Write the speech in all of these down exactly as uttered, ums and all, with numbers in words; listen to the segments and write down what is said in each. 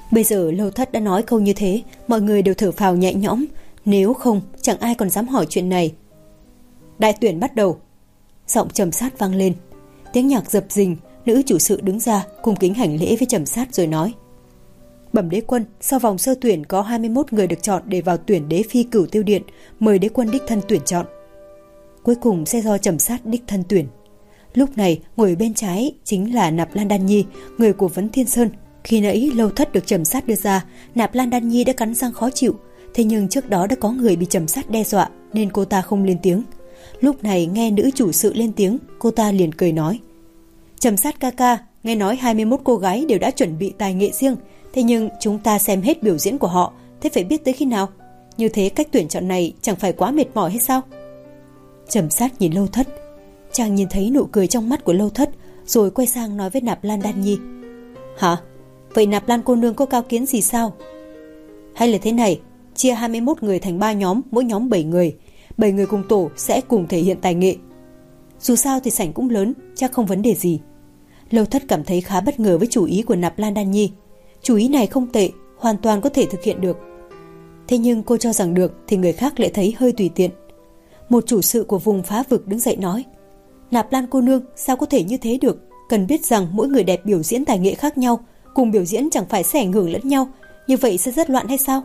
Bây giờ Lâu Thất đã nói câu như thế, mọi người đều thở phào nhẹ nhõm. Nếu không, chẳng ai còn dám hỏi chuyện này. Đại tuyển bắt đầu. Giọng Trầm Sát vang lên. Tiếng nhạc dập dình, nữ chủ sự đứng ra cung kính hành lễ với Trầm Sát rồi nói: Bẩm đế quân, sau vòng sơ tuyển có hai mươi mốt người được chọn để vào tuyển đế phi Cửu Tiêu Điện, mời đế quân đích thân tuyển chọn. Cuối cùng sẽ do Trầm Sát đích thân tuyển. Lúc này ngồi bên trái chính là Nạp Lan Đan Nhi, người của Vấn Thiên Sơn. Khi nãy Lâu Thất được Trầm Sát đưa ra, Nạp Lan Đan Nhi đã cắn răng khó chịu. Thế nhưng trước đó đã có người bị Trầm Sát đe dọa nên cô ta không lên tiếng. Lúc này nghe nữ chủ sự lên tiếng, cô ta liền cười nói: Trầm Sát ca ca, nghe nói hai mươi mốt cô gái đều đã chuẩn bị tài nghệ riêng, thế nhưng chúng ta xem hết biểu diễn của họ, thế phải biết tới khi nào? Như thế cách tuyển chọn này chẳng phải quá mệt mỏi hay sao? Trầm Sát nhìn Lâu Thất. Chàng nhìn thấy nụ cười trong mắt của Lâu Thất, rồi quay sang nói với Nạp Lan Đan Nhi: Hả? Vậy Nạp Lan cô nương có cao kiến gì sao? Hay là thế này, chia hai mươi mốt người thành ba nhóm, mỗi nhóm bảy người, bảy người cùng tổ sẽ cùng thể hiện tài nghệ. Dù sao thì sảnh cũng lớn, chắc không vấn đề gì. Lâu Thất cảm thấy khá bất ngờ với chủ ý của Nạp Lan Đan Nhi. Chủ ý này không tệ, hoàn toàn có thể thực hiện được. Thế nhưng cô cho rằng được thì người khác lại thấy hơi tùy tiện. Một chủ sự của vùng phá vực đứng dậy nói: Nạp Lan cô nương, sao có thể như thế được? Cần biết rằng mỗi người đẹp biểu diễn tài nghệ khác nhau, cùng biểu diễn chẳng phải sẽ ảnh hưởng lẫn nhau, như vậy sẽ rất loạn hay sao?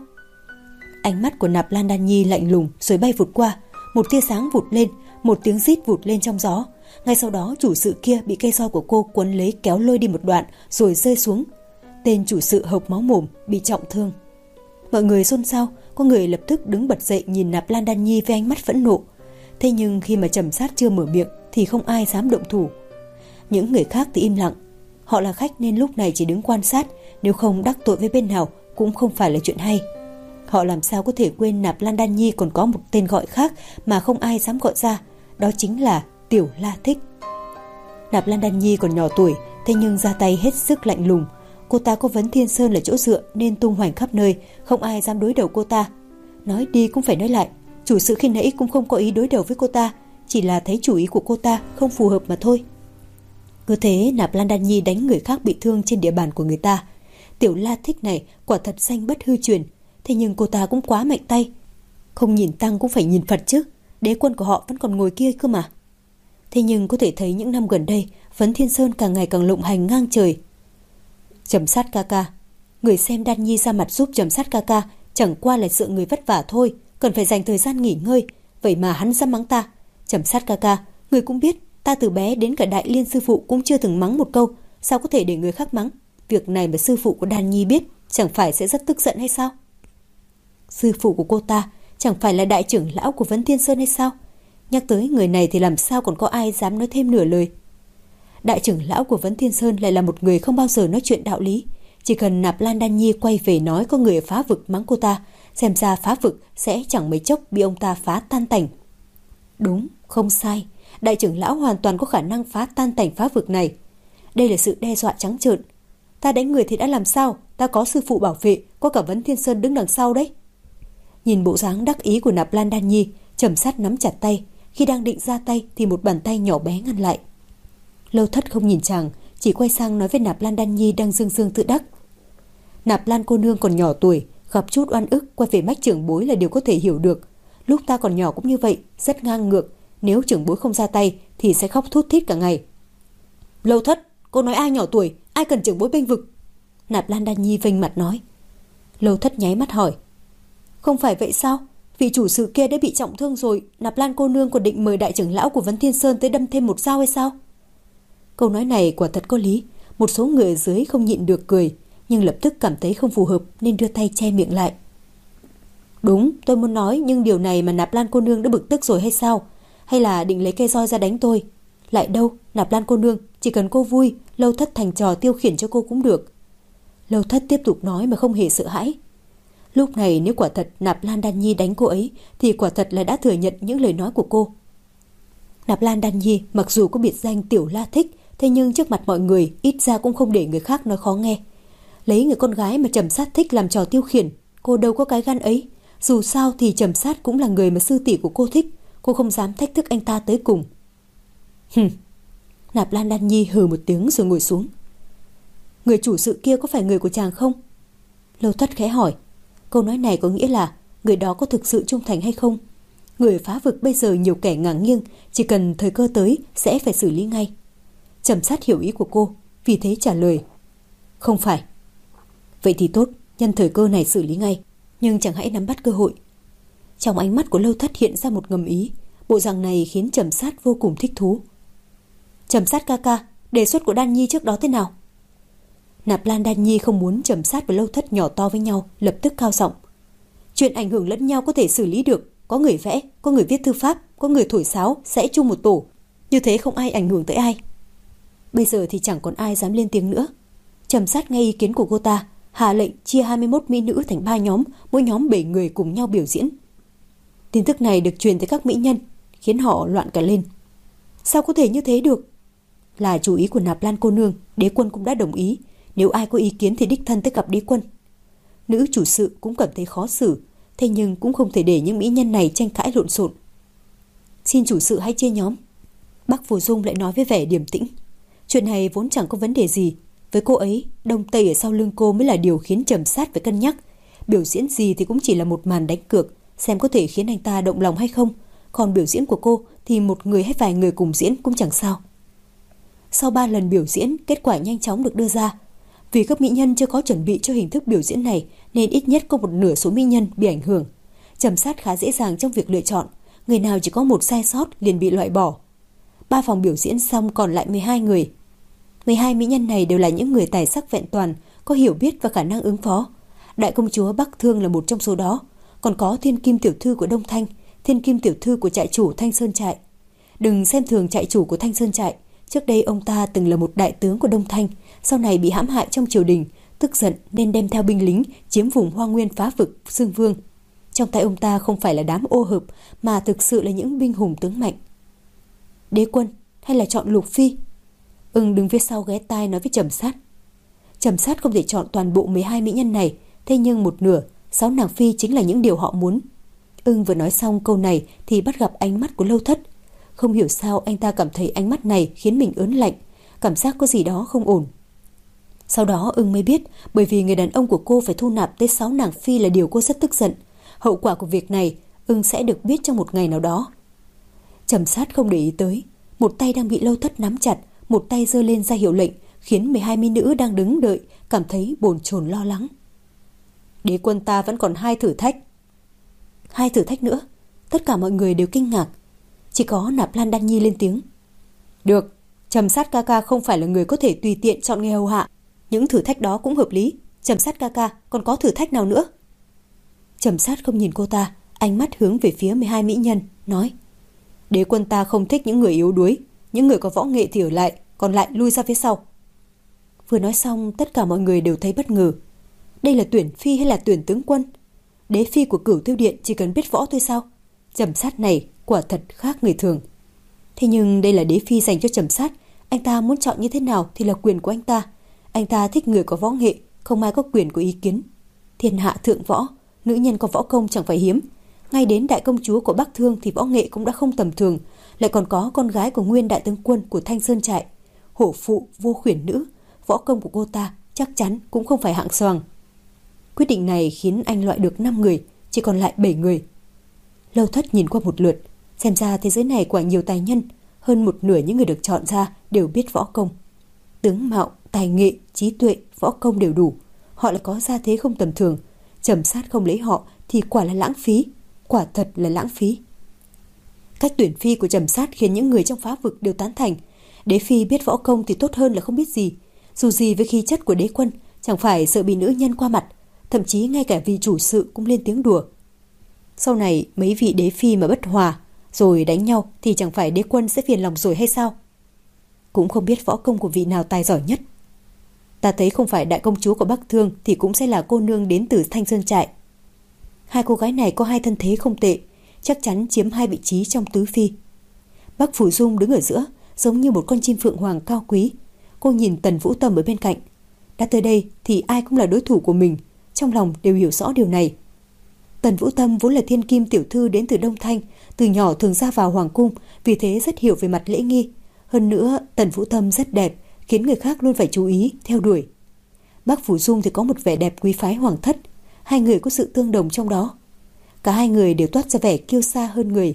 Ánh mắt của Nạp Lan Đan Nhi lạnh lùng rồi bay vụt qua, một tia sáng vụt lên, một tiếng rít vụt lên trong gió. Ngay sau đó chủ sự kia bị cây roi của cô quấn lấy kéo lôi đi một đoạn rồi rơi xuống. Tên chủ sự hộc máu mồm, bị trọng thương. Mọi người xôn xao, có người lập tức đứng bật dậy nhìn Nạp Lan Đan Nhi với ánh mắt phẫn nộ. Thế nhưng khi mà Trầm Sát chưa mở miệng thì không ai dám động thủ. Những người khác thì im lặng. Họ là khách nên lúc này chỉ đứng quan sát, nếu không đắc tội với bên nào cũng không phải là chuyện hay. Họ làm sao có thể quên Nạp Lan Đan Nhi còn có một tên gọi khác mà không ai dám gọi ra, đó chính là Tiểu La Thích. Nạp Lan Đan Nhi còn nhỏ tuổi, thế nhưng ra tay hết sức lạnh lùng. Cô ta có Vấn Thiên Sơn là chỗ dựa nên tung hoành khắp nơi, không ai dám đối đầu cô ta. Nói đi cũng phải nói lại, chủ sự khi nãy cũng không có ý đối đầu với cô ta, chỉ là thấy chủ ý của cô ta không phù hợp mà thôi. Cứ thế Nạp Lan Đan Nhi đánh người khác bị thương trên địa bàn của người ta. Tiểu La Thích này quả thật danh bất hư truyền, thế nhưng cô ta cũng quá mạnh tay. Không nhìn Tăng cũng phải nhìn Phật chứ, đế quân của họ vẫn còn ngồi kia cơ mà. Thế nhưng có thể thấy những năm gần đây Vấn Thiên Sơn càng ngày càng lộng hành ngang trời. Trầm Sát ca ca, người xem Đan Nhi ra mặt giúp Trầm Sát ca ca chẳng qua là sợ người vất vả thôi, cần phải dành thời gian nghỉ ngơi, vậy mà hắn dám mắng ta. Trầm Sát ca ca, người cũng biết ta từ bé đến cả Đại Liên sư phụ cũng chưa từng mắng một câu, sao có thể để người khác mắng? Việc này mà sư phụ của Đan Nhi biết chẳng phải sẽ rất tức giận hay sao? Sư phụ của cô ta chẳng phải là đại trưởng lão của Vấn Thiên Sơn hay sao? Nhắc tới người này thì làm sao còn có ai dám nói thêm nửa lời. Đại trưởng lão của Vấn Thiên Sơn lại là một người không bao giờ nói chuyện đạo lý. Chỉ cần Nạp Lan Đan Nhi quay về nói có người ở phá vực mắng cô ta, xem ra phá vực sẽ chẳng mấy chốc bị ông ta phá tan tành. Đúng, không sai, đại trưởng lão hoàn toàn có khả năng phá tan tành phá vực này. Đây là sự đe dọa trắng trợn. Ta đánh người thì đã làm sao, ta có sư phụ bảo vệ, có cả Vấn Thiên Sơn đứng đằng sau đấy. Nhìn bộ dáng đắc ý của Nạp Lan Đan Nhi, Trầm Sát nắm chặt tay. Khi đang định ra tay thì một bàn tay nhỏ bé ngăn lại. Lâu Thất không nhìn chàng, chỉ quay sang nói với Nạp Lan Đan Nhi đang dương dương tự đắc: Nạp Lan cô nương còn nhỏ tuổi, gặp chút oan ức quay về mách trưởng bối là điều có thể hiểu được. Lúc ta còn nhỏ cũng như vậy, rất ngang ngược, nếu trưởng bối không ra tay thì sẽ khóc thút thít cả ngày. Lâu Thất, cô nói ai nhỏ tuổi, ai cần trưởng bối bênh vực? Nạp Lan Đan Nhi vênh mặt nói. Lâu Thất nháy mắt hỏi: Không phải vậy sao? Vị chủ sự kia đã bị trọng thương rồi, Nạp Lan cô nương còn định mời đại trưởng lão của Vấn Thiên Sơn tới đâm thêm một dao hay sao? Câu nói này quả thật có lý. Một số người ở dưới không nhịn được cười, nhưng lập tức cảm thấy không phù hợp nên đưa tay che miệng lại. Đúng, tôi muốn nói, nhưng điều này mà Nạp Lan cô nương đã bực tức rồi hay sao? Hay là định lấy cây roi ra đánh tôi? Lại đâu, Nạp Lan cô nương, chỉ cần cô vui, Lâu Thất thành trò tiêu khiển cho cô cũng được. Lâu Thất tiếp tục nói mà không hề sợ hãi. Lúc này nếu quả thật Nạp Lan Đan Nhi đánh cô ấy thì quả thật là đã thừa nhận những lời nói của cô. Nạp Lan Đan Nhi mặc dù có biệt danh Tiểu La Thích, thế nhưng trước mặt mọi người ít ra cũng không để người khác nói khó nghe. Lấy người con gái mà Trầm Sát thích làm trò tiêu khiển, cô đâu có cái gan ấy. Dù sao thì Trầm Sát cũng là người mà sư tỷ của cô thích, cô không dám thách thức anh ta tới cùng. Hừm. Nạp Lan Đan Nhi hừ một tiếng rồi ngồi xuống. Người chủ sự kia có phải người của chàng không? Lâu Thất khẽ hỏi. Câu nói này có nghĩa là người đó có thực sự trung thành hay không? Người phá vực bây giờ nhiều kẻ ngả nghiêng, chỉ cần thời cơ tới sẽ phải xử lý ngay. Trầm Sát hiểu ý của cô, vì thế trả lời. Không phải. Vậy thì tốt, nhân thời cơ này xử lý ngay, nhưng chẳng hãy nắm bắt cơ hội. Trong ánh mắt của Lâu Thất hiện ra một ngầm ý, bộ dạng này khiến Trầm Sát vô cùng thích thú. Trầm Sát ca ca, đề xuất của Đan Nhi trước đó thế nào? Nạp Lan Đan Nhi không muốn Trầm Sát và Lâu Thất nhỏ to với nhau, lập tức cao giọng. Chuyện ảnh hưởng lẫn nhau có thể xử lý được, có người vẽ, có người viết thư pháp, có người thổi sáo, sẽ chung một tổ, như thế không ai ảnh hưởng tới ai. Bây giờ thì chẳng còn ai dám lên tiếng nữa. Trầm Sát nghe ý kiến của cô ta, hạ lệnh chia hai mươi mốt mỹ nữ thành ba nhóm, mỗi nhóm bảy người cùng nhau biểu diễn. Tin tức này được truyền tới các mỹ nhân, khiến họ loạn cả lên. Sao có thể như thế được? Là chủ ý của Nạp Lan cô nương, đế quân cũng đã đồng ý. Nếu ai có ý kiến thì đích thân tới gặp đế quân. Nữ chủ sự cũng cảm thấy khó xử, thế nhưng cũng không thể để những mỹ nhân này tranh cãi lộn xộn. Xin chủ sự hãy chia nhóm. Bắc Phù Dung lại nói với vẻ điềm tĩnh. Chuyện này vốn chẳng có vấn đề gì. Với cô ấy, đông tây ở sau lưng cô mới là điều khiến Trầm Sát phải cân nhắc. Biểu diễn gì thì cũng chỉ là một màn đánh cược, xem có thể khiến anh ta động lòng hay không. Còn biểu diễn của cô thì một người hay vài người cùng diễn cũng chẳng sao. Sau ba lần biểu diễn, kết quả nhanh chóng được đưa ra. Vì các mỹ nhân chưa có chuẩn bị cho hình thức biểu diễn này, nên ít nhất có một nửa số mỹ nhân bị ảnh hưởng. Trầm Sát khá dễ dàng trong việc lựa chọn, người nào chỉ có một sai sót liền bị loại bỏ. Ba phòng biểu diễn xong còn lại mười hai người. mười hai mỹ nhân này đều là những người tài sắc vẹn toàn, có hiểu biết và khả năng ứng phó. Đại công chúa Bắc Thương là một trong số đó, còn có thiên kim tiểu thư của Đông Thanh, thiên kim tiểu thư của trại chủ Thanh Sơn trại. Đừng xem thường trại chủ của Thanh Sơn trại, trước đây ông ta từng là một đại tướng của Đông Thanh, sau này bị hãm hại trong triều đình, tức giận nên đem theo binh lính chiếm vùng Hoa Nguyên phá vực xưng vương. Trong tay ông ta không phải là đám ô hợp, mà thực sự là những binh hùng tướng mạnh. Đế quân hay là chọn Lục Phi? Ưng đứng phía sau ghé tai nói với Trầm Sát. Trầm Sát không thể chọn toàn bộ mười hai mỹ nhân này, thế nhưng một nửa, sáu nàng phi chính là những điều họ muốn. Ưng vừa nói xong câu này thì bắt gặp ánh mắt của Lâu Thất. Không hiểu sao anh ta cảm thấy ánh mắt này khiến mình ớn lạnh, cảm giác có gì đó không ổn. Sau đó Ưng mới biết, bởi vì người đàn ông của cô phải thu nạp tới sáu nàng phi là điều cô rất tức giận. Hậu quả của việc này Ưng sẽ được biết trong một ngày nào đó. Trầm Sát không để ý tới, một tay đang bị Lâu Thất nắm chặt, một tay giơ lên ra hiệu lệnh, khiến mười hai mỹ nữ đang đứng đợi cảm thấy bồn chồn lo lắng. Đế quân ta vẫn còn hai thử thách. Hai thử thách nữa? Tất cả mọi người đều kinh ngạc. Chỉ có Nạp Lan Đan Nhi lên tiếng. Được, Trầm Sát ca ca không phải là người có thể tùy tiện chọn nghề hầu hạ. Những thử thách đó cũng hợp lý. Trầm Sát ca ca còn có thử thách nào nữa? Trầm Sát không nhìn cô ta, ánh mắt hướng về phía mười hai mỹ nhân, nói. Đế quân ta không thích những người yếu đuối, những người có võ nghệ thì ở lại, còn lại lui ra phía sau. Vừa nói xong, tất cả mọi người đều thấy bất ngờ. Đây là tuyển phi hay là tuyển tướng quân? Đế phi của Cửu Tiêu Điện chỉ cần biết võ thôi sao? Trầm Sát này quả thật khác người thường. Thế nhưng đây là đế phi dành cho Trầm Sát, anh ta muốn chọn như thế nào thì là quyền của anh ta. Anh ta thích người có võ nghệ, không ai có quyền có ý kiến. Thiên hạ thượng võ, nữ nhân có võ công chẳng phải hiếm. Ngay đến đại công chúa của Bắc Thương thì võ nghệ cũng đã không tầm thường, lại còn có con gái của nguyên đại tướng quân của Thanh Sơn trại, hổ phụ vô khuyển nữ, võ công của cô ta chắc chắn cũng không phải hạng xoàng. Quyết định này khiến anh loại được năm người, chỉ còn lại bảy người. Lâu Thất nhìn qua một lượt, xem ra thế giới này quả nhiều tài nhân, hơn một nửa những người được chọn ra đều biết võ công. Tướng mạo, tài nghệ, trí tuệ, võ công đều đủ, họ lại có gia thế không tầm thường. Trầm Sát không lấy họ thì quả là lãng phí, quả thật là lãng phí. Cách tuyển phi của Trầm Sát khiến những người trong phá vực đều tán thành. Đế phi biết võ công thì tốt hơn là không biết gì. Dù gì với khí chất của đế quân, chẳng phải sợ bị nữ nhân qua mặt, thậm chí ngay cả vị chủ sự cũng lên tiếng đùa. Sau này mấy vị đế phi mà bất hòa rồi đánh nhau thì chẳng phải đế quân sẽ phiền lòng rồi hay sao? Cũng không biết võ công của vị nào tài giỏi nhất. Ta thấy không phải đại công chúa của Bắc Thương thì cũng sẽ là cô nương đến từ Thanh Sơn trại. Hai cô gái này có hai thân thế không tệ, chắc chắn chiếm hai vị trí trong tứ phi. Bắc Phủ Dung đứng ở giữa, giống như một con chim phượng hoàng cao quý. Cô nhìn Tần Vũ Tâm ở bên cạnh. Đã tới đây thì ai cũng là đối thủ của mình, trong lòng đều hiểu rõ điều này. Tần Vũ Tâm vốn là thiên kim tiểu thư đến từ Đông Thanh, từ nhỏ thường ra vào hoàng cung, vì thế rất hiểu về mặt lễ nghi. Hơn nữa, Tần Vũ Tâm rất đẹp, khiến người khác luôn phải chú ý, theo đuổi. Bác Phủ Dung thì có một vẻ đẹp quý phái hoàng thất. Hai người có sự tương đồng trong đó. Cả hai người đều toát ra vẻ kiêu sa hơn người.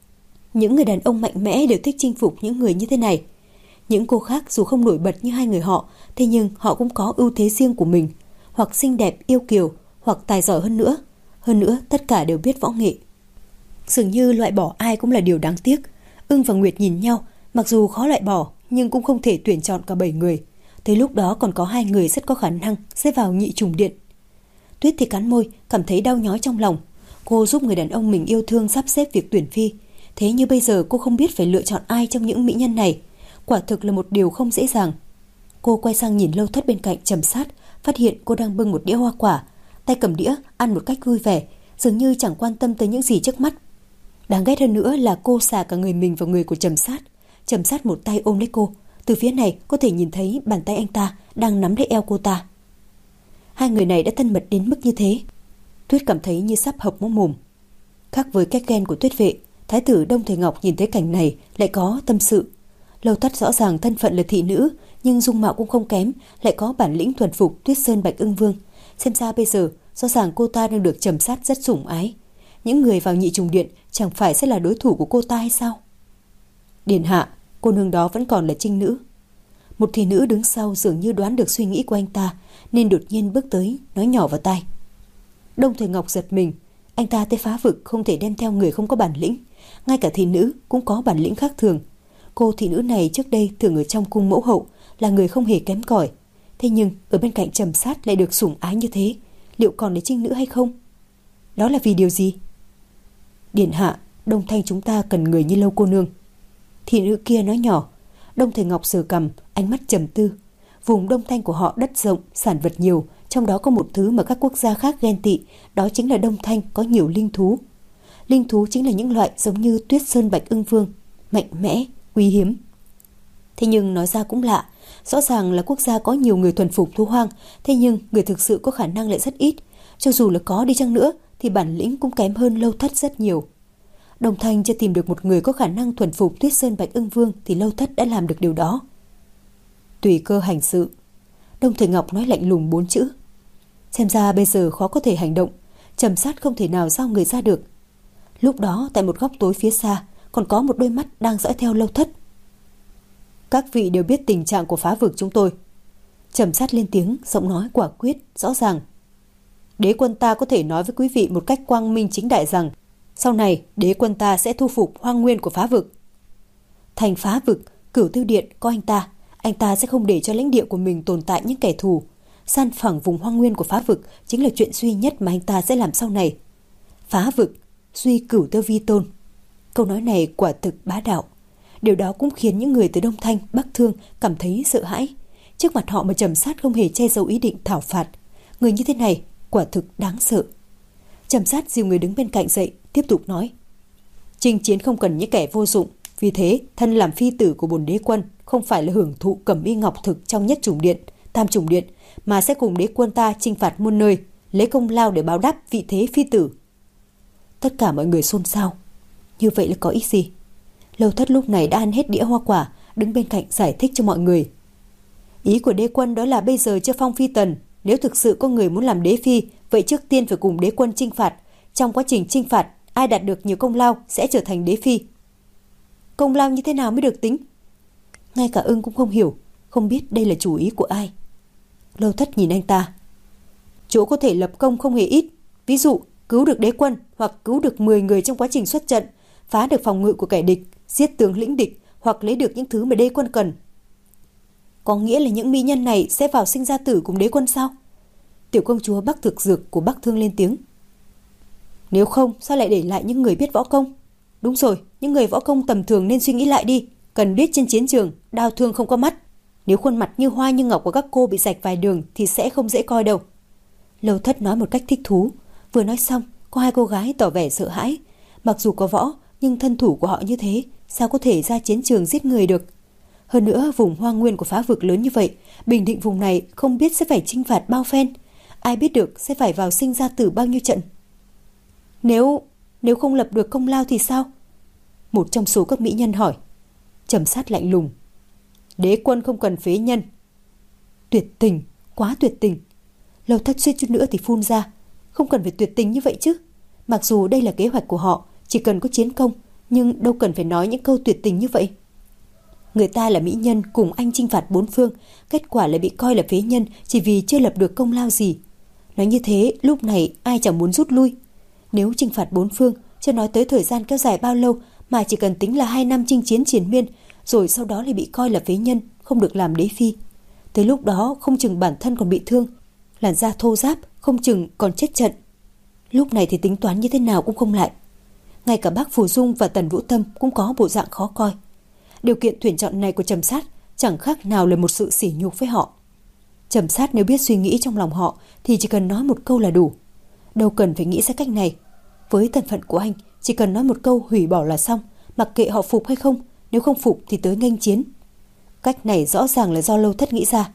Những người đàn ông mạnh mẽ đều thích chinh phục những người như thế này. Những cô khác dù không nổi bật như hai người họ, thế nhưng họ cũng có ưu thế riêng của mình, hoặc xinh đẹp yêu kiều, hoặc tài giỏi hơn nữa. Hơn nữa tất cả đều biết võ nghệ. Dường như loại bỏ ai cũng là điều đáng tiếc. Ưng và Nguyệt nhìn nhau, mặc dù khó loại bỏ nhưng cũng không thể tuyển chọn cả bảy người. Tới lúc đó còn có hai người rất có khả năng sẽ vào nhị trùng điện. Tuyết thì cắn môi, cảm thấy đau nhói trong lòng. Cô giúp người đàn ông mình yêu thương sắp xếp việc tuyển phi. Thế như bây giờ cô không biết phải lựa chọn ai trong những mỹ nhân này. Quả thực là một điều không dễ dàng. Cô quay sang nhìn Lâu Thất bên cạnh Trầm Sát, phát hiện cô đang bưng một đĩa hoa quả, tay cầm đĩa ăn một cách vui vẻ, dường như chẳng quan tâm tới những gì trước mắt. Đáng ghét hơn nữa là cô xà cả người mình vào người của Trầm Sát. Trầm Sát một tay ôm lấy cô, từ phía này có thể nhìn thấy bàn tay anh ta đang nắm lấy eo cô ta. Hai người này đã thân mật đến mức như thế. Tuyết cảm thấy như sắp hợp móng mồm. Khác với cách ghen của Tuyết Vệ, Thái tử Đông Thời Ngọc nhìn thấy cảnh này lại có tâm sự. Lâu Thất rõ ràng thân phận là thị nữ, nhưng dung mạo cũng không kém, lại có bản lĩnh thuần phục Tuyết Sơn Bạch Ưng Vương. Xem ra bây giờ rõ ràng cô ta đang được Trầm Sát rất sủng ái. Những người vào nhị trùng điện chẳng phải sẽ là đối thủ của cô ta hay sao? Điện hạ, cô nương đó vẫn còn là trinh nữ. Một thị nữ đứng sau dường như đoán được suy nghĩ của anh ta, nên đột nhiên bước tới nói nhỏ vào tai. Đông Thời Ngọc giật mình. Anh ta tới phá vực không thể đem theo người không có bản lĩnh. Ngay cả thị nữ cũng có bản lĩnh khác thường. Cô thị nữ này trước đây thường ở trong cung mẫu hậu, là người không hề kém cỏi. Thế nhưng ở bên cạnh Trầm Sát lại được sủng ái như thế, liệu còn là trinh nữ hay không? Đó là vì điều gì? Điện hạ, Đông Thanh chúng ta cần người như Lâu cô nương. Thị nữ kia nói nhỏ. Đông Thời Ngọc sờ cằm, ánh mắt trầm tư. Vùng Đông Thanh của họ đất rộng, sản vật nhiều, trong đó có một thứ mà các quốc gia khác ghen tị, đó chính là Đông Thanh có nhiều linh thú. Linh thú chính là những loại giống như Tuyết Sơn Bạch Ưng Vương, mạnh mẽ, quý hiếm. Thế nhưng nói ra cũng lạ, rõ ràng là quốc gia có nhiều người thuần phục thú hoang, thế nhưng người thực sự có khả năng lại rất ít. Cho dù là có đi chăng nữa thì bản lĩnh cũng kém hơn Lâu Thất rất nhiều. Đông Thanh chưa tìm được một người có khả năng thuần phục Tuyết Sơn Bạch Ưng Vương thì Lâu Thất đã làm được điều đó. Tùy cơ hành sự. Đông Thời Ngọc nói lạnh lùng bốn chữ. Xem ra bây giờ khó có thể hành động. Trầm Sát không thể nào giao người ra được. Lúc đó tại một góc tối phía xa còn có một đôi mắt đang dõi theo Lâu Thất. Các vị đều biết tình trạng của phá vực chúng tôi. Trầm Sát lên tiếng, giọng nói quả quyết, rõ ràng. Đế quân ta có thể nói với quý vị một cách quang minh chính đại rằng sau này đế quân ta sẽ thu phục hoang nguyên của phá vực. Thành phá vực, Cửu Tiêu Điện có anh ta, anh ta sẽ không để cho lãnh địa của mình tồn tại những kẻ thù. San phẳng vùng hoang nguyên của phá vực chính là chuyện duy nhất mà anh ta sẽ làm sau này. Phá vực, duy Cửu Tiêu vi tôn. Câu nói này quả thực bá đạo. Điều đó cũng khiến những người từ Đông Thanh, Bắc Thương cảm thấy sợ hãi. Trước mặt họ mà Trầm Sát không hề che giấu ý định thảo phạt. Người như thế này quả thực đáng sợ. Trầm Sát dìu người đứng bên cạnh dậy, tiếp tục nói. Chinh chiến không cần những kẻ vô dụng. Vì thế, thân làm phi tử của bổn đế quân không phải là hưởng thụ cẩm y ngọc thực trong nhất chủng điện, tam chủng điện, mà sẽ cùng đế quân ta chinh phạt muôn nơi, lấy công lao để báo đáp vị thế phi tử. Tất cả mọi người xôn xao. Như vậy là có ý gì? Lâu Thất lúc này đã ăn hết đĩa hoa quả, đứng bên cạnh giải thích cho mọi người. Ý của đế quân đó là bây giờ chưa phong phi tần, nếu thực sự có người muốn làm đế phi, vậy trước tiên phải cùng đế quân chinh phạt. Trong quá trình chinh phạt, ai đạt được nhiều công lao sẽ trở thành đế phi. Công lao như thế nào mới được tính? Ngay cả Ưng cũng không hiểu, không biết đây là chủ ý của ai. Lâu Thất nhìn anh ta. Chỗ có thể lập công không hề ít. Ví dụ, cứu được đế quân hoặc cứu được mười người trong quá trình xuất trận, phá được phòng ngự của kẻ địch, giết tướng lĩnh địch hoặc lấy được những thứ mà đế quân cần. Có nghĩa là những mỹ nhân này sẽ vào sinh ra tử cùng đế quân sao? Tiểu công chúa Bắc Thực Dược của Bắc Thương lên tiếng. Nếu không, sao lại để lại những người biết võ công? Đúng rồi, những người võ công tầm thường nên suy nghĩ lại đi. Cần biết trên chiến trường, đao thương không có mắt. Nếu khuôn mặt như hoa như ngọc của các cô bị rạch vài đường thì sẽ không dễ coi đâu. Lâu Thất nói một cách thích thú. Vừa nói xong, có hai cô gái tỏ vẻ sợ hãi. Mặc dù có võ, nhưng thân thủ của họ như thế, sao có thể ra chiến trường giết người được? Hơn nữa, vùng hoang nguyên của phá vực lớn như vậy, bình định vùng này không biết sẽ phải chinh phạt bao phen. Ai biết được sẽ phải vào sinh ra tử bao nhiêu trận. Nếu... nếu không lập được công lao thì sao? Một trong số các mỹ nhân hỏi. Trầm Sát lạnh lùng. Đế quân không cần phế nhân. Tuyệt tình, quá tuyệt tình. Lâu Thất suýt chút nữa thì phun ra. Không cần phải tuyệt tình như vậy chứ. Mặc dù đây là kế hoạch của họ, chỉ cần có chiến công, nhưng đâu cần phải nói những câu tuyệt tình như vậy. Người ta là mỹ nhân cùng anh chinh phạt bốn phương, kết quả lại bị coi là phế nhân chỉ vì chưa lập được công lao gì. Nói như thế, lúc này ai chẳng muốn rút lui. Nếu chinh phạt bốn phương, chưa nói tới thời gian kéo dài bao lâu, mà chỉ cần tính là hai năm chinh chiến triền miên, rồi sau đó lại bị coi là phế nhân, không được làm đế phi. Tới lúc đó không chừng bản thân còn bị thương, làn da thô ráp, không chừng còn chết trận. Lúc này thì tính toán như thế nào cũng không lại. Ngay cả bác Phù Dung và Tần Vũ Tâm cũng có bộ dạng khó coi. Điều kiện tuyển chọn này của Trầm Sát chẳng khác nào là một sự sỉ nhục với họ. Trầm Sát nếu biết suy nghĩ trong lòng họ thì chỉ cần nói một câu là đủ. Đâu cần phải nghĩ ra cách này. Với thân phận của anh, chỉ cần nói một câu hủy bỏ là xong, mặc kệ họ phục hay không, nếu không phục thì tới nghênh chiến. Cách này rõ ràng là do Lâu Thất nghĩ ra.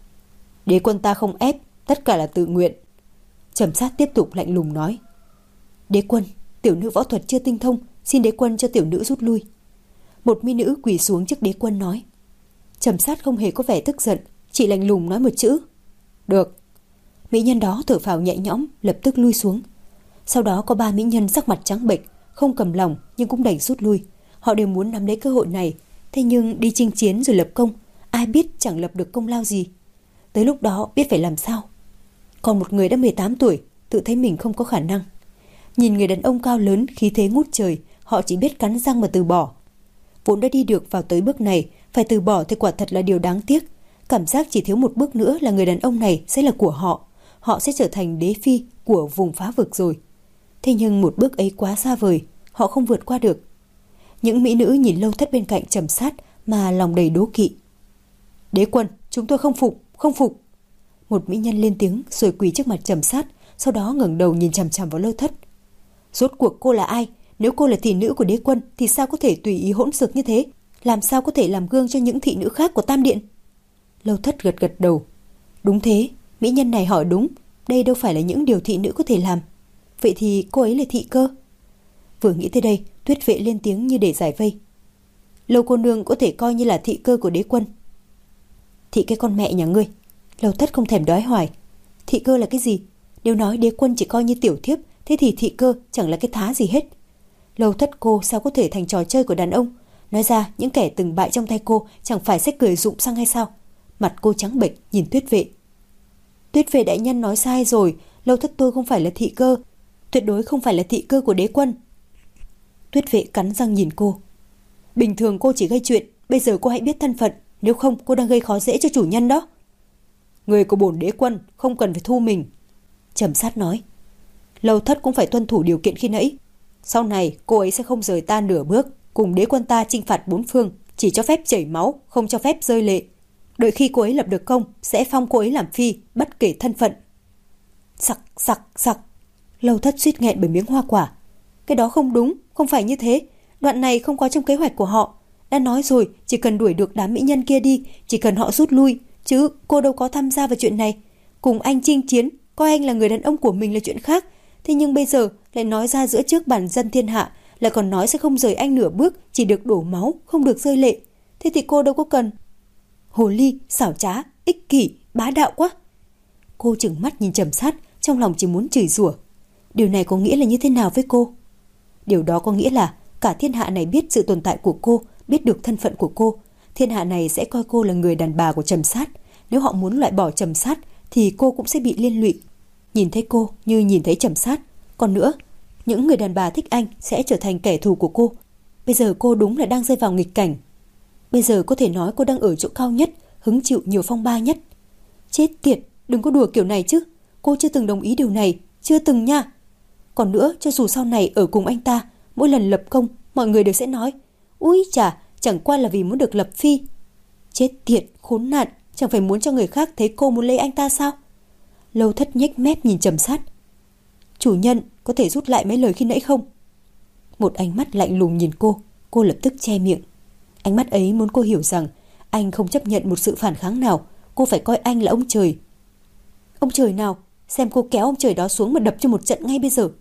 Đế quân ta không ép, tất cả là tự nguyện. Trầm Sát tiếp tục lạnh lùng nói. Đế quân, tiểu nữ võ thuật chưa tinh thông, xin đế quân cho tiểu nữ rút lui. Một mỹ nữ quỳ xuống trước đế quân nói. Trầm Sát không hề có vẻ tức giận, chỉ lạnh lùng nói một chữ. Được. Mỹ nhân đó thở phào nhẹ nhõm, lập tức lui xuống. Sau đó có ba mỹ nhân sắc mặt trắng bệch, không cầm lòng nhưng cũng đành rút lui. Họ đều muốn nắm lấy cơ hội này, thế nhưng đi chinh chiến rồi lập công, ai biết chẳng lập được công lao gì. Tới lúc đó biết phải làm sao. Còn một người đã mười tám tuổi, tự thấy mình không có khả năng. Nhìn người đàn ông cao lớn, khí thế ngút trời, họ chỉ biết cắn răng mà từ bỏ. Vốn đã đi được vào tới bước này, phải từ bỏ thì quả thật là điều đáng tiếc. Cảm giác chỉ thiếu một bước nữa là người đàn ông này sẽ là của họ. Họ sẽ trở thành đế phi của vùng phá vực rồi. Thế nhưng một bước ấy quá xa vời, họ không vượt qua được. Những mỹ nữ nhìn Lâu Thất bên cạnh Trầm Sát mà lòng đầy đố kỵ. Đế quân, chúng tôi không phục, không phục. Một mỹ nhân lên tiếng rồi quỳ trước mặt Trầm Sát, sau đó ngẩng đầu nhìn chằm chằm vào Lâu Thất. Rốt cuộc cô là ai? Nếu cô là thị nữ của đế quân thì sao có thể tùy ý hỗn xược như thế? Làm sao có thể làm gương cho những thị nữ khác của Tam Điện? Lâu Thất gật gật đầu. Đúng thế, mỹ nhân này hỏi đúng. Đây đâu phải là những điều thị nữ có thể làm. Vậy thì cô ấy là thị cơ? Vừa nghĩ tới đây, Tuyết Vệ lên tiếng như để giải vây. Lâu cô nương có thể coi như là thị cơ của đế quân. Thị cái con mẹ nhà ngươi. Lâu Thất không thèm đói hoài. Thị cơ là cái gì? Nếu nói đế quân chỉ coi như tiểu thiếp, thế thì thị cơ chẳng là cái thá gì hết. Lâu Thất cô sao có thể thành trò chơi của đàn ông? Nói ra những kẻ từng bại trong tay cô chẳng phải sẽ cười rụng răng hay sao? Mặt cô trắng bệch nhìn Tuyết Vệ. Tuyết Vệ đại nhân nói sai rồi. Lâu Thất tôi không phải là thị cơ, tuyệt đối không phải là thị cơ của đế quân. Tuyết Vệ cắn răng nhìn cô. Bình thường cô chỉ gây chuyện, bây giờ cô hãy biết thân phận, nếu không cô đang gây khó dễ cho chủ nhân đó. Người của bổn đế quân không cần phải thu mình. Trầm Sát nói. Lâu Thất cũng phải tuân thủ điều kiện khi nãy. Sau này cô ấy sẽ không rời ta nửa bước, cùng đế quân ta chinh phạt bốn phương, chỉ cho phép chảy máu, không cho phép rơi lệ. Đợi khi cô ấy lập được công, sẽ phong cô ấy làm phi, bất kể thân phận. Sặc sặc sặc. Lâu Thất suýt nghẹn bởi miếng hoa quả. Cái đó không đúng, không phải như thế. Đoạn này không có trong kế hoạch của họ. Đã nói rồi, chỉ cần đuổi được đám mỹ nhân kia đi, chỉ cần họ rút lui, chứ cô đâu có tham gia vào chuyện này. Cùng anh chinh chiến, coi anh là người đàn ông của mình là chuyện khác. Thế nhưng bây giờ lại nói ra giữa trước bản dân thiên hạ, lại còn nói sẽ không rời anh nửa bước, chỉ được đổ máu, không được rơi lệ. Thế thì cô đâu có cần. Hồ ly, xảo trá, ích kỷ, bá đạo quá. Cô trừng mắt nhìn Trầm Sát, trong lòng chỉ muốn chửi rủa. Điều này có nghĩa là như thế nào với cô? Điều đó có nghĩa là cả thiên hạ này biết sự tồn tại của cô, biết được thân phận của cô. Thiên hạ này sẽ coi cô là người đàn bà của Trầm Sát. Nếu họ muốn loại bỏ Trầm Sát thì cô cũng sẽ bị liên lụy. Nhìn thấy cô như nhìn thấy Trầm Sát. Còn nữa, những người đàn bà thích anh sẽ trở thành kẻ thù của cô. Bây giờ cô đúng là đang rơi vào nghịch cảnh. Bây giờ có thể nói cô đang ở chỗ cao nhất, hứng chịu nhiều phong ba nhất. Chết tiệt, đừng có đùa kiểu này chứ. Cô chưa từng đồng ý điều này, chưa từng nha. Còn nữa, cho dù sau này ở cùng anh ta, mỗi lần lập công, mọi người đều sẽ nói, úi chà, chẳng qua là vì muốn được lập phi. Chết tiệt, khốn nạn, chẳng phải muốn cho người khác thấy cô muốn lấy anh ta sao? Lâu Thất nhếch mép nhìn Trầm Sát. Chủ nhân, có thể rút lại mấy lời khi nãy không? Một ánh mắt lạnh lùng nhìn cô, cô lập tức che miệng. Ánh mắt ấy muốn cô hiểu rằng anh không chấp nhận một sự phản kháng nào, cô phải coi anh là ông trời. Ông trời nào? Xem cô kéo ông trời đó xuống mà đập cho một trận ngay bây giờ.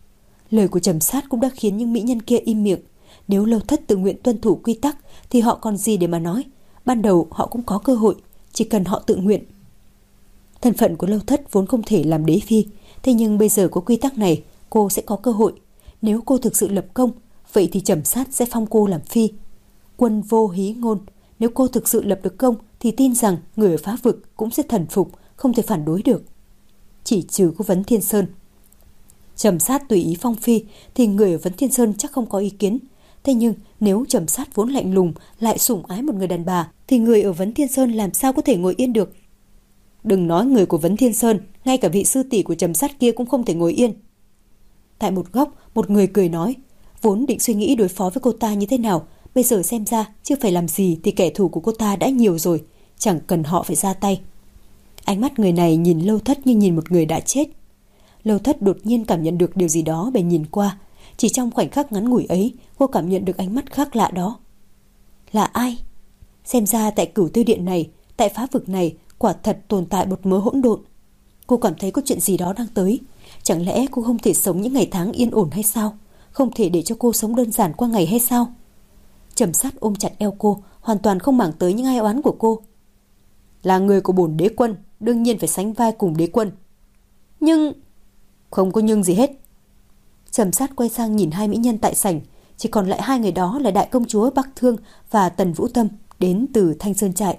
Lời của Trầm Sát cũng đã khiến những mỹ nhân kia im miệng. Nếu Lâu Thất tự nguyện tuân thủ quy tắc thì họ còn gì để mà nói. Ban đầu họ cũng có cơ hội, chỉ cần họ tự nguyện. Thân phận của Lâu Thất vốn không thể làm đế phi, thế nhưng bây giờ có quy tắc này, cô sẽ có cơ hội. Nếu cô thực sự lập công, vậy thì Trầm Sát sẽ phong cô làm phi. Quân vô hí ngôn, nếu cô thực sự lập được công thì tin rằng người ở Phá Vực cũng sẽ thần phục, không thể phản đối được. Chỉ trừ cô Vấn Thiên Sơn. Trầm Sát tùy ý phong phi thì người ở Vấn Thiên Sơn chắc không có ý kiến. Thế nhưng nếu Trầm Sát vốn lạnh lùng lại sủng ái một người đàn bà thì người ở Vấn Thiên Sơn làm sao có thể ngồi yên được. Đừng nói người của Vấn Thiên Sơn, ngay cả vị sư tỷ của Trầm Sát kia cũng không thể ngồi yên. Tại một góc, một người cười nói, vốn định suy nghĩ đối phó với cô ta như thế nào, bây giờ xem ra chưa phải làm gì thì kẻ thù của cô ta đã nhiều rồi, chẳng cần họ phải ra tay. Ánh mắt người này nhìn Lâu Thất như nhìn một người đã chết. Lâu Thất đột nhiên cảm nhận được điều gì đó bèn nhìn qua. Chỉ trong khoảnh khắc ngắn ngủi ấy, cô cảm nhận được ánh mắt khác lạ đó. Là ai? Xem ra tại Cửu Tiêu Điện này, tại Phá Vực này, quả thật tồn tại một mớ hỗn độn. Cô cảm thấy có chuyện gì đó đang tới. Chẳng lẽ cô không thể sống những ngày tháng yên ổn hay sao? Không thể để cho cô sống đơn giản qua ngày hay sao? Trầm Sát ôm chặt eo cô, hoàn toàn không màng tới những ai oán của cô. Là người của bổn đế quân, đương nhiên phải sánh vai cùng đế quân. Nhưng... Không có nhưng gì hết. Trầm Sát quay sang nhìn hai mỹ nhân tại sảnh, chỉ còn lại hai người đó là đại công chúa Bắc Thương và Tần Vũ Tâm đến từ Thanh Sơn trại.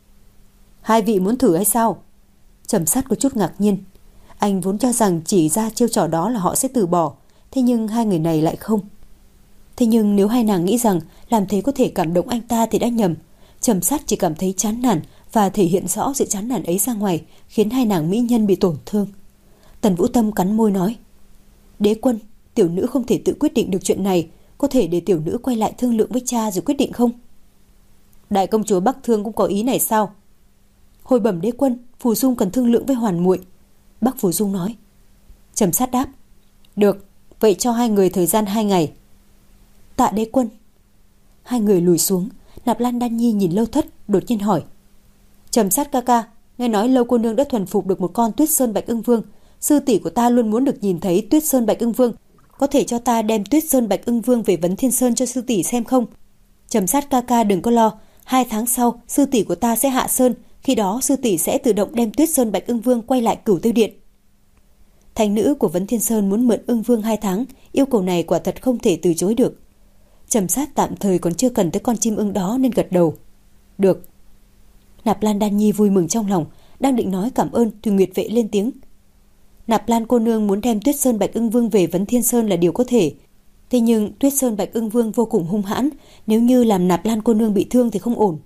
Hai vị muốn thử hay sao? Trầm Sát có chút ngạc nhiên. Anh vốn cho rằng chỉ ra chiêu trò đó là họ sẽ từ bỏ, thế nhưng hai người này lại không. Thế nhưng nếu hai nàng nghĩ rằng làm thế có thể cảm động anh ta thì đã nhầm. Trầm Sát chỉ cảm thấy chán nản và thể hiện rõ sự chán nản ấy ra ngoài, khiến hai nàng mỹ nhân bị tổn thương. Tần Vũ Tâm cắn môi nói, đế quân, tiểu nữ không thể tự quyết định được chuyện này, có thể để tiểu nữ quay lại thương lượng với cha rồi quyết định không? Đại công chúa Bắc Thương cũng có ý này sao? Hồi bẩm đế quân, Phù Dung cần thương lượng với Hoàn muội. Bắc Phù Dung nói. Trầm Sát đáp, được, vậy cho hai người thời gian hai ngày. Tạ đế quân. Hai người lùi xuống. Nạp Lan Đan Nhi nhìn Lâu Thất, đột nhiên hỏi, Trầm Sát ca ca, nghe nói Lâu cô nương đã thuần phục được một con Tuyết Sơn Bạch Ưng Vương. Sư tỷ của ta luôn muốn được nhìn thấy Tuyết Sơn Bạch Ưng Vương, có thể cho ta đem Tuyết Sơn Bạch Ưng Vương về Vấn Thiên Sơn cho sư tỷ xem không? Trầm Sát ca ca đừng có lo, hai tháng sau sư tỷ của ta sẽ hạ sơn, khi đó sư tỷ sẽ tự động đem Tuyết Sơn Bạch Ưng Vương quay lại Cửu Tiêu Điện. Thành nữ của Vấn Thiên Sơn muốn mượn Ưng Vương hai tháng, yêu cầu này quả thật không thể từ chối được. Trầm Sát tạm thời còn chưa cần tới con chim ưng đó nên gật đầu. Được. Nạp Lan Đan Nhi vui mừng trong lòng, đang định nói cảm ơn thì Nguyệt Vệ lên tiếng. Nạp Lan cô nương muốn đem Tuyết Sơn Bạch Ưng Vương về Vấn Thiên Sơn là điều có thể. Thế nhưng Tuyết Sơn Bạch Ưng Vương vô cùng hung hãn, nếu như làm Nạp Lan cô nương bị thương thì không ổn.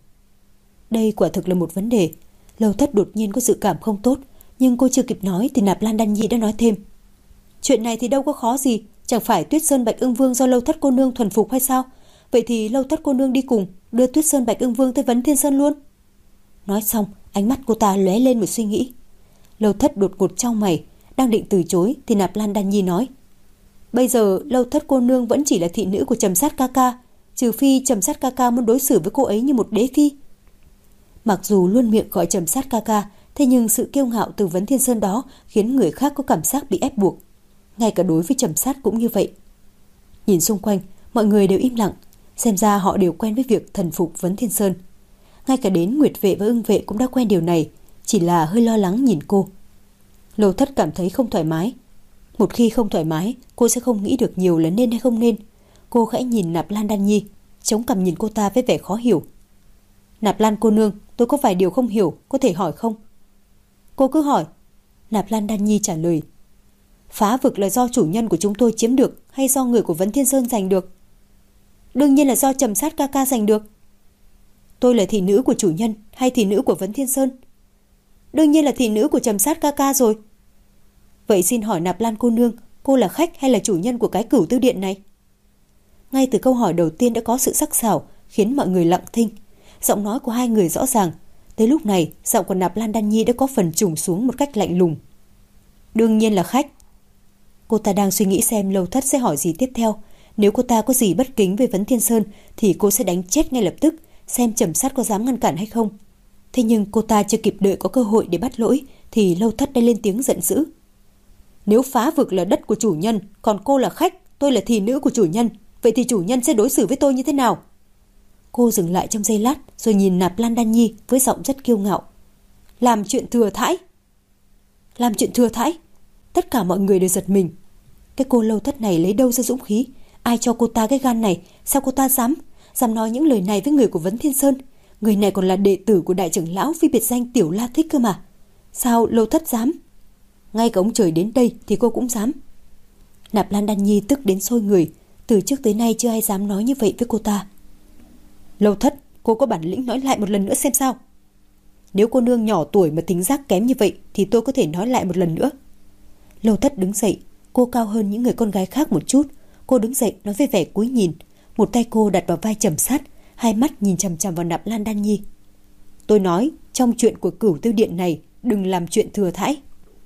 Đây quả thực là một vấn đề. Lâu Thất đột nhiên có dự cảm không tốt, nhưng cô chưa kịp nói thì Nạp Lan Đan Nhi đã nói thêm. Chuyện này thì đâu có khó gì, chẳng phải Tuyết Sơn Bạch Ưng Vương do Lâu Thất cô nương thuần phục hay sao? Vậy thì Lâu Thất cô nương đi cùng, đưa Tuyết Sơn Bạch Ưng Vương tới Vấn Thiên Sơn luôn. Nói xong, ánh mắt cô ta lóe lên một suy nghĩ. Lâu Thất đột ngột trong mày, đang định từ chối thì Nạp Lan Đan Nhi nói, bây giờ Lâu Thất cô nương vẫn chỉ là thị nữ của Trầm Sát ca ca, trừ phi Trầm Sát ca ca muốn đối xử với cô ấy như một đế phi. Mặc dù luôn miệng gọi Trầm Sát ca ca, thế nhưng sự kiêu ngạo từ Vấn Thiên Sơn đó khiến người khác có cảm giác bị ép buộc. Ngay cả đối với Trầm Sát cũng như vậy. Nhìn xung quanh, mọi người đều im lặng, xem ra họ đều quen với việc thần phục Vấn Thiên Sơn. Ngay cả đến Nguyệt Vệ và Ưng Vệ cũng đã quen điều này, chỉ là hơi lo lắng nhìn cô. Lâu Thất cảm thấy không thoải mái. Một khi không thoải mái, cô sẽ không nghĩ được nhiều là nên hay không nên. Cô khẽ nhìn Nạp Lan Đan Nhi, chống cằm nhìn cô ta với vẻ khó hiểu. Nạp Lan cô nương, tôi có vài điều không hiểu, có thể hỏi không? Cô cứ hỏi. Nạp Lan Đan Nhi trả lời. Phá Vực là do chủ nhân của chúng tôi chiếm được hay do người của Vấn Thiên Sơn giành được? Đương nhiên là do Trầm Sát ca ca giành được. Tôi là thị nữ của chủ nhân hay thị nữ của Vấn Thiên Sơn? Đương nhiên là thị nữ của Trầm Sát ca ca rồi. Vậy xin hỏi Nạp Lan cô nương, cô là khách hay là chủ nhân của cái Cửu Tiêu Điện này? Ngay từ câu hỏi đầu tiên đã có sự sắc sảo, khiến mọi người lặng thinh. Giọng nói của hai người rõ ràng. Tới lúc này, giọng của Nạp Lan Đan Nhi đã có phần trùng xuống một cách lạnh lùng. Đương nhiên là khách. Cô ta đang suy nghĩ xem Lâu Thất sẽ hỏi gì tiếp theo. Nếu cô ta có gì bất kính về Vấn Thiên Sơn thì cô sẽ đánh chết ngay lập tức, xem Trầm Sát có dám ngăn cản hay không. Thế nhưng cô ta chưa kịp đợi có cơ hội để bắt lỗi thì Lâu Thất đã lên tiếng giận dữ. Nếu Phá Vực là đất của chủ nhân, còn cô là khách, tôi là thị nữ của chủ nhân, vậy thì chủ nhân sẽ đối xử với tôi như thế nào? Cô dừng lại trong giây lát rồi nhìn Nạp Lan Đan Nhi với giọng rất kiêu ngạo. Làm chuyện thừa thãi. Làm chuyện thừa thãi. Tất cả mọi người đều giật mình. Cái cô Lâu Thất này lấy đâu ra dũng khí? Ai cho cô ta cái gan này? Sao cô ta dám Dám nói những lời này với người của Vấn Thiên Sơn? Người này còn là đệ tử của đại trưởng lão phi biệt danh Tiểu La Thích cơ mà. Sao Lâu Thất dám? Ngay cả ông trời đến đây thì cô cũng dám. Nạp Lan Đan Nhi tức đến sôi người. Từ trước tới nay chưa ai dám nói như vậy với cô ta. Lâu Thất, cô có bản lĩnh nói lại một lần nữa xem sao. Nếu cô nương nhỏ tuổi mà tính giác kém như vậy thì tôi có thể nói lại một lần nữa. Lâu Thất đứng dậy. Cô cao hơn những người con gái khác một chút. Cô đứng dậy nói với vẻ cúi nhìn. Một tay cô đặt vào vai Trầm Sát, hai mắt nhìn chằm chằm vào Nạp Lan Đan Nhi. Tôi nói, trong chuyện của Cửu Tiêu Điện này, đừng làm chuyện thừa thãi.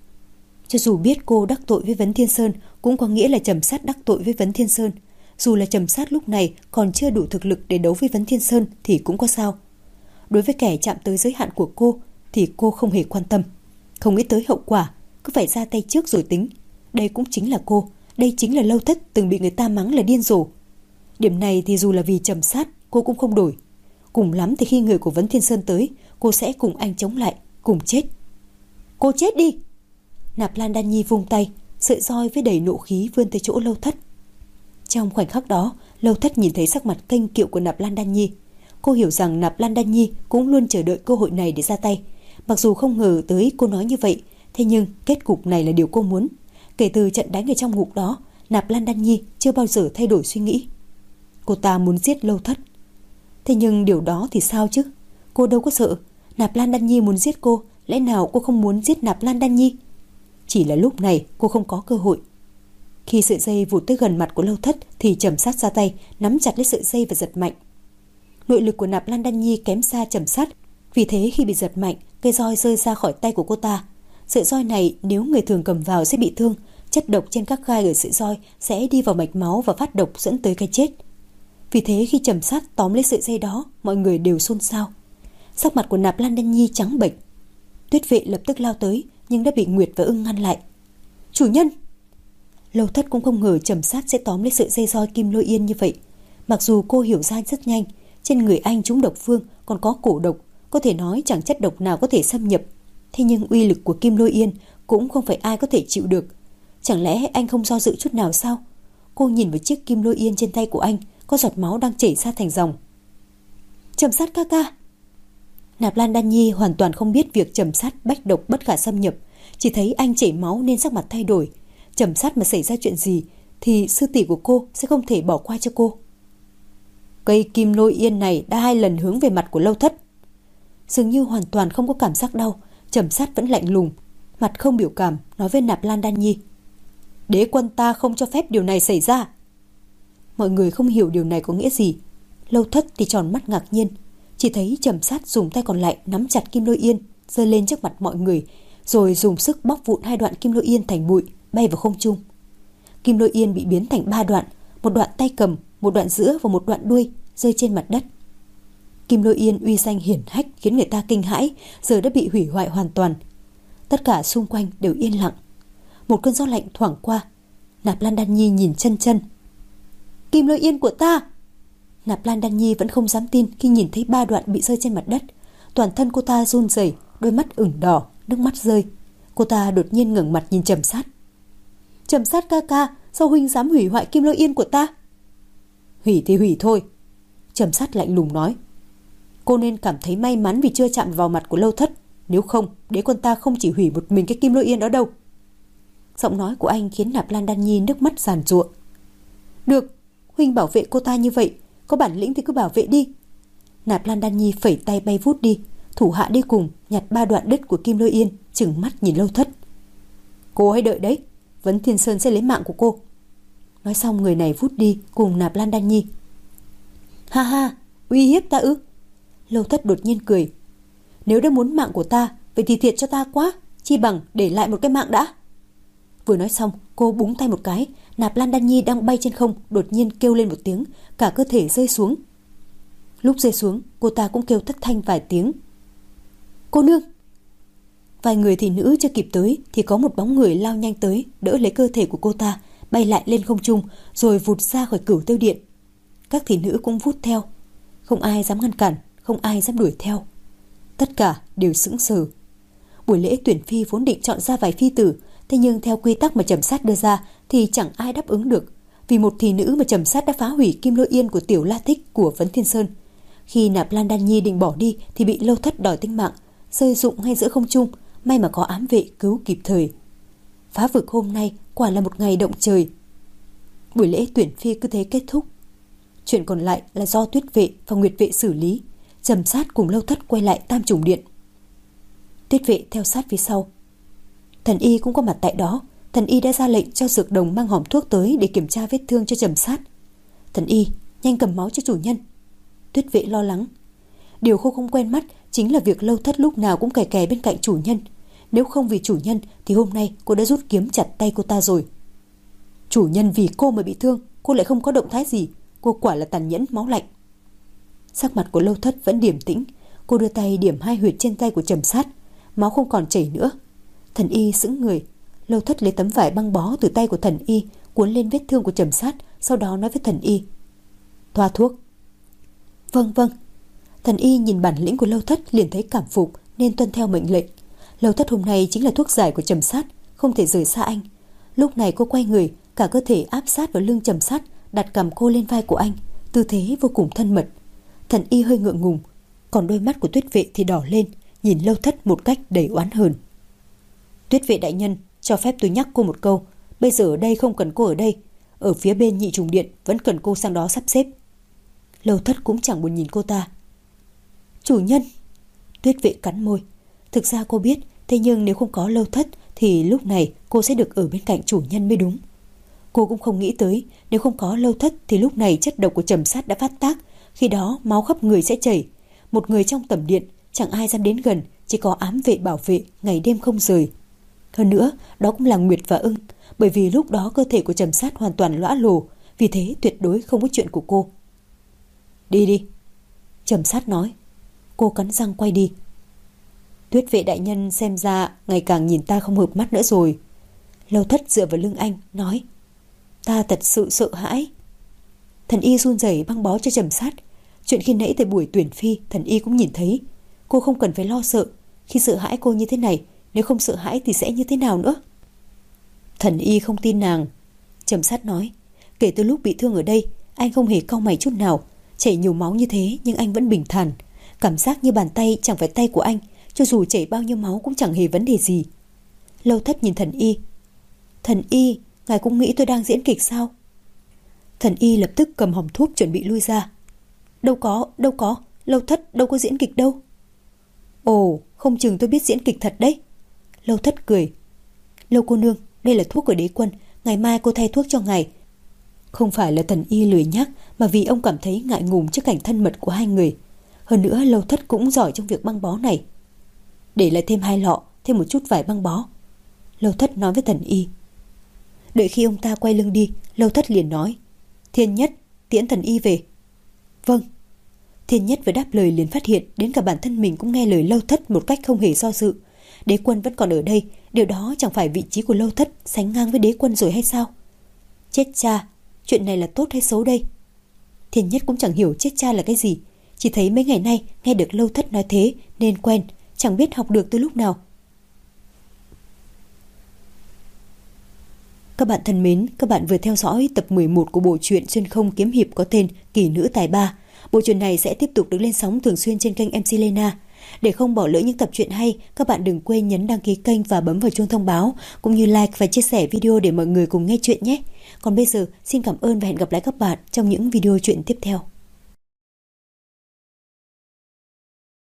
Cho dù biết cô đắc tội với Vấn Thiên Sơn, cũng có nghĩa là Trầm Sát đắc tội với Vấn Thiên Sơn. Dù là Trầm Sát lúc này còn chưa đủ thực lực để đấu với Vấn Thiên Sơn thì cũng có sao. Đối với kẻ chạm tới giới hạn của cô thì cô không hề quan tâm. Không nghĩ tới hậu quả, cứ phải ra tay trước rồi tính. Đây cũng chính là cô, đây chính là Lâu Thất từng bị người ta mắng là điên rồ. Điểm này thì dù là vì Trầm Sát, cô cũng không đổi. Cùng lắm thì khi người của Vấn Thiên Sơn tới, cô sẽ cùng anh chống lại, cùng chết. Cô chết đi! Nạp Lan Đan Nhi vung tay, sợi roi với đầy nộ khí vươn tới chỗ Lâu Thất. Trong khoảnh khắc đó, Lâu Thất nhìn thấy sắc mặt kênh kiệu của Nạp Lan Đan Nhi. Cô hiểu rằng Nạp Lan Đan Nhi cũng luôn chờ đợi cơ hội này để ra tay. Mặc dù không ngờ tới cô nói như vậy, thế nhưng kết cục này là điều cô muốn. Kể từ trận đánh ở trong ngục đó, Nạp Lan Đan Nhi chưa bao giờ thay đổi suy nghĩ. Cô ta muốn giết Lâu Thất. Thế nhưng điều đó thì sao chứ? Cô đâu có sợ. Nạp Lan Đan Nhi muốn giết cô, lẽ nào cô không muốn giết Nạp Lan Đan Nhi? Chỉ là lúc này cô không có cơ hội. Khi sợi dây vụt tới gần mặt của Lâu Thất thì Trầm Sát ra tay, nắm chặt lấy sợi dây và giật mạnh. Nội lực của Nạp Lan Đan Nhi kém xa Trầm Sát, vì thế khi bị giật mạnh, cây roi rơi ra khỏi tay của cô ta. Sợi roi này nếu người thường cầm vào sẽ bị thương, chất độc trên các gai ở sợi roi sẽ đi vào mạch máu và phát độc dẫn tới cái chết. Vì thế khi Trầm Sát tóm lấy sợi dây đó, mọi người đều xôn xao. Sắc mặt của Nạp Lan Đan Nhi trắng bệch. Tuyết Vệ lập tức lao tới nhưng đã bị Nguyệt và Ưng ngăn lại. Chủ nhân! Lâu Thất cũng không ngờ Trầm Sát sẽ tóm lấy sợi dây roi Kim Lôi Yên như vậy. Mặc dù cô hiểu ra rất nhanh, trên người anh trúng độc phương còn có cổ độc, có thể nói chẳng chất độc nào có thể xâm nhập. Thế nhưng uy lực của Kim Lôi Yên cũng không phải ai có thể chịu được. Chẳng lẽ anh không do dự chút nào sao? Cô nhìn vào chiếc Kim Lôi Yên trên tay của anh, có giọt máu đang chảy ra thành dòng. Trầm Sát ca ca! Nạp Lan Đan Nhi hoàn toàn không biết việc Trầm Sát bách độc bất khả xâm nhập, chỉ thấy anh chảy máu nên sắc mặt thay đổi. Trầm Sát mà xảy ra chuyện gì thì sư tỷ của cô sẽ không thể bỏ qua cho cô. Cây Kim Lôi Yên này đã hai lần hướng về mặt của Lâu Thất. Dường như hoàn toàn không có cảm giác đau, Trầm Sát vẫn lạnh lùng, mặt không biểu cảm, nói với Nạp Lan Đan Nhi. Đế quân ta không cho phép điều này xảy ra. Mọi người không hiểu điều này có nghĩa gì. Lâu Thất thì tròn mắt ngạc nhiên, chỉ thấy Trầm Sát dùng tay còn lại nắm chặt Kim Lôi Yên, giơ lên trước mặt mọi người, rồi dùng sức bóc vụn hai đoạn Kim Lôi Yên thành bụi, bay vào không trung. Kim Lôi Yên bị biến thành ba đoạn, một đoạn tay cầm, một đoạn giữa và một đoạn đuôi, rơi trên mặt đất. Kim Lôi Yên uy danh hiển hách khiến người ta kinh hãi, giờ đã bị hủy hoại hoàn toàn. Tất cả xung quanh đều yên lặng. Một cơn gió lạnh thoảng qua. Nạp Lan Đan Nhi nhìn chân chân. Kim Lôi Yên của ta! Nạp Lan Đan Nhi vẫn không dám tin khi nhìn thấy ba đoạn bị rơi trên mặt đất. Toàn thân cô ta run rẩy, đôi mắt ửng đỏ, nước mắt rơi. Cô ta đột nhiên ngẩng mặt nhìn Trầm Sát. Trầm Sát ca ca, sao huynh dám hủy hoại Kim Lôi Yên của ta? Hủy thì hủy thôi. Trầm Sát lạnh lùng nói. Cô nên cảm thấy may mắn vì chưa chạm vào mặt của Lâu Thất. Nếu không, đế quân ta không chỉ hủy một mình cái Kim Lôi Yên đó đâu. Giọng nói của anh khiến Nạp Lan Đan Nhi nước mắt giàn giụa. Được, huynh bảo vệ cô ta như vậy, có bản lĩnh thì cứ bảo vệ đi. Nạp Lan Đan Nhi phẩy tay bay vút đi, thủ hạ đi cùng nhặt ba đoạn đứt của Kim Lôi Yên, trừng mắt nhìn Lâu Thất. Cô hãy đợi đấy, Vấn Thiên Sơn sẽ lấy mạng của cô. Nói xong người này vút đi cùng Nạp Lan Đan Nhi. Ha ha, uy hiếp ta ư? Lâu Thất đột nhiên cười. Nếu đã muốn mạng của ta, vậy thì thiệt cho ta quá, chi bằng để lại một cái mạng đã. Vừa nói xong, cô búng tay một cái, Nạp Lan Đan Nhi đang bay trên không đột nhiên kêu lên một tiếng, cả cơ thể rơi xuống. Lúc rơi xuống, cô ta cũng kêu thất thanh vài tiếng. Cô nương! Vài người thị nữ chưa kịp tới thì có một bóng người lao nhanh tới, đỡ lấy cơ thể của cô ta, bay lại lên không trung, rồi vụt ra khỏi Cửu Tiêu Điện. Các thị nữ cũng vút theo. Không ai dám ngăn cản, không ai dám đuổi theo. Tất cả đều sững sờ. Buổi lễ tuyển phi vốn định chọn ra vài phi tử, thế nhưng theo quy tắc mà Trầm Sát đưa ra thì chẳng ai đáp ứng được. Vì một thị nữ mà Trầm Sát đã phá hủy kim lôi yên của tiểu La Thích của Vấn Thiên Sơn. Khi Nạp Lan Đan Nhi định bỏ đi thì bị Lâu Thất đòi tính mạng, rơi rụng ngay giữa không trung, may mà có ám vệ cứu kịp thời. Phá vực hôm nay quả là một ngày động trời. Buổi lễ tuyển phi cứ thế kết thúc. Chuyện còn lại là do Tuyết Vệ và Nguyệt Vệ xử lý. Trầm Sát cùng Lâu Thất quay lại Tam Trùng Điện. Tuyết Vệ theo sát phía sau. Thần y cũng có mặt tại đó. Thần y đã ra lệnh cho dược đồng mang hòm thuốc tới để kiểm tra vết thương cho Trầm Sát. Thần y, nhanh cầm máu cho chủ nhân. Tuyết Vệ lo lắng. Điều cô không quen mắt chính là việc Lâu Thất lúc nào cũng kè kè bên cạnh chủ nhân. Nếu không vì chủ nhân thì hôm nay cô đã rút kiếm chặt tay cô ta rồi. Chủ nhân vì cô mà bị thương, cô lại không có động thái gì. Cô quả là tàn nhẫn máu lạnh. Sắc mặt của Lâu Thất vẫn điềm tĩnh. Cô đưa tay điểm hai huyệt trên tay của Trầm Sát. Máu không còn chảy nữa. Thần y sững người. Lâu Thất lấy tấm vải băng bó từ tay của thần y cuốn lên vết thương của Trầm Sát, sau đó nói với thần y: thoa thuốc. Vâng vâng. Thần y nhìn bản lĩnh của Lâu Thất liền thấy cảm phục nên tuân theo mệnh lệnh. Lâu Thất hôm nay chính là thuốc giải của Trầm Sát, không thể rời xa anh. Lúc này cô quay người, cả cơ thể áp sát vào lưng Trầm Sát, đặt cằm cô lên vai của anh, tư thế vô cùng thân mật. Thần y hơi ngượng ngùng, còn đôi mắt của Tuyết Vệ thì đỏ lên, nhìn Lâu Thất một cách đầy oán hờn. Tuyết Vệ đại nhân, cho phép tôi nhắc cô một câu, bây giờ ở đây không cần cô ở đây, ở phía bên Nhị Trùng Điện vẫn cần cô sang đó sắp xếp. Lâu Thất cũng chẳng buồn nhìn cô ta. Chủ nhân. Tuyết Vệ cắn môi. Thực ra cô biết, thế nhưng nếu không có Lâu Thất thì lúc này cô sẽ được ở bên cạnh chủ nhân mới đúng. Cô cũng không nghĩ tới, nếu không có Lâu Thất thì lúc này chất độc của Trầm Sát đã phát tác, khi đó máu khắp người sẽ chảy. Một người trong tẩm điện, chẳng ai dám đến gần, chỉ có ám vệ bảo vệ ngày đêm không rời. Hơn nữa, đó cũng là Nguyệt và Ưng, bởi vì lúc đó cơ thể của Trầm Sát hoàn toàn lõa lồ, vì thế tuyệt đối không có chuyện của cô. Đi đi, Trầm Sát nói. Cô cắn răng quay đi. Tuyết Vệ đại nhân xem ra ngày càng nhìn ta không hợp mắt nữa rồi. Lâu Thất dựa vào lưng anh, nói. Ta thật sự sợ hãi. Thần y run rẩy băng bó cho Trầm Sát. Chuyện khi nãy tại buổi tuyển phi, thần y cũng nhìn thấy. Cô không cần phải lo sợ. Khi sợ hãi cô như thế này, nếu không sợ hãi thì sẽ như thế nào nữa? Thần y không tin nàng. Trầm Sát nói. Kể từ lúc bị thương ở đây, anh không hề cau mày chút nào. Chảy nhiều máu như thế nhưng anh vẫn bình thản. Cảm giác như bàn tay chẳng phải tay của anh, cho dù chảy bao nhiêu máu cũng chẳng hề vấn đề gì. Lâu Thất nhìn thần y. Thần y, ngài cũng nghĩ tôi đang diễn kịch sao? Thần y lập tức cầm hòm thuốc chuẩn bị lui ra. Đâu có, đâu có, Lâu Thất đâu có diễn kịch đâu. Ồ, không chừng tôi biết diễn kịch thật đấy. Lâu Thất cười. Lâu cô nương, đây là thuốc của đế quân, ngày mai cô thay thuốc cho ngài. Không phải là thần y lười nhắc, mà vì ông cảm thấy ngại ngùng trước cảnh thân mật của hai người. Hơn nữa Lâu Thất cũng giỏi trong việc băng bó này. Để lại thêm hai lọ, thêm một chút vải băng bó. Lâu Thất nói với thần y. Đợi khi ông ta quay lưng đi, Lâu Thất liền nói. Thiên Nhất, tiễn thần y về. Vâng. Thiên Nhất vừa đáp lời liền phát hiện đến cả bản thân mình cũng nghe lời Lâu Thất một cách không hề do dự. Đế quân vẫn còn ở đây, điều đó chẳng phải vị trí của Lâu Thất sánh ngang với đế quân rồi hay sao? Chết cha, chuyện này là tốt hay xấu đây? Thiên Nhất cũng chẳng hiểu chết cha là cái gì, chỉ thấy mấy ngày nay nghe được Lâu Thất nói thế nên quen, chẳng biết học được từ lúc nào. Các bạn thân mến, các bạn vừa theo dõi tập mười một của bộ truyện Xuyên Không Kiếm Hiệp có tên Kỳ Nữ Tài Ba. Bộ truyện này sẽ tiếp tục được lên sóng thường xuyên trên kênh em xê Lena. Để không bỏ lỡ những tập truyện hay, các bạn đừng quên nhấn đăng ký kênh và bấm vào chuông thông báo, cũng như like và chia sẻ video để mọi người cùng nghe chuyện nhé. Còn bây giờ, xin cảm ơn và hẹn gặp lại các bạn trong những video truyện tiếp theo.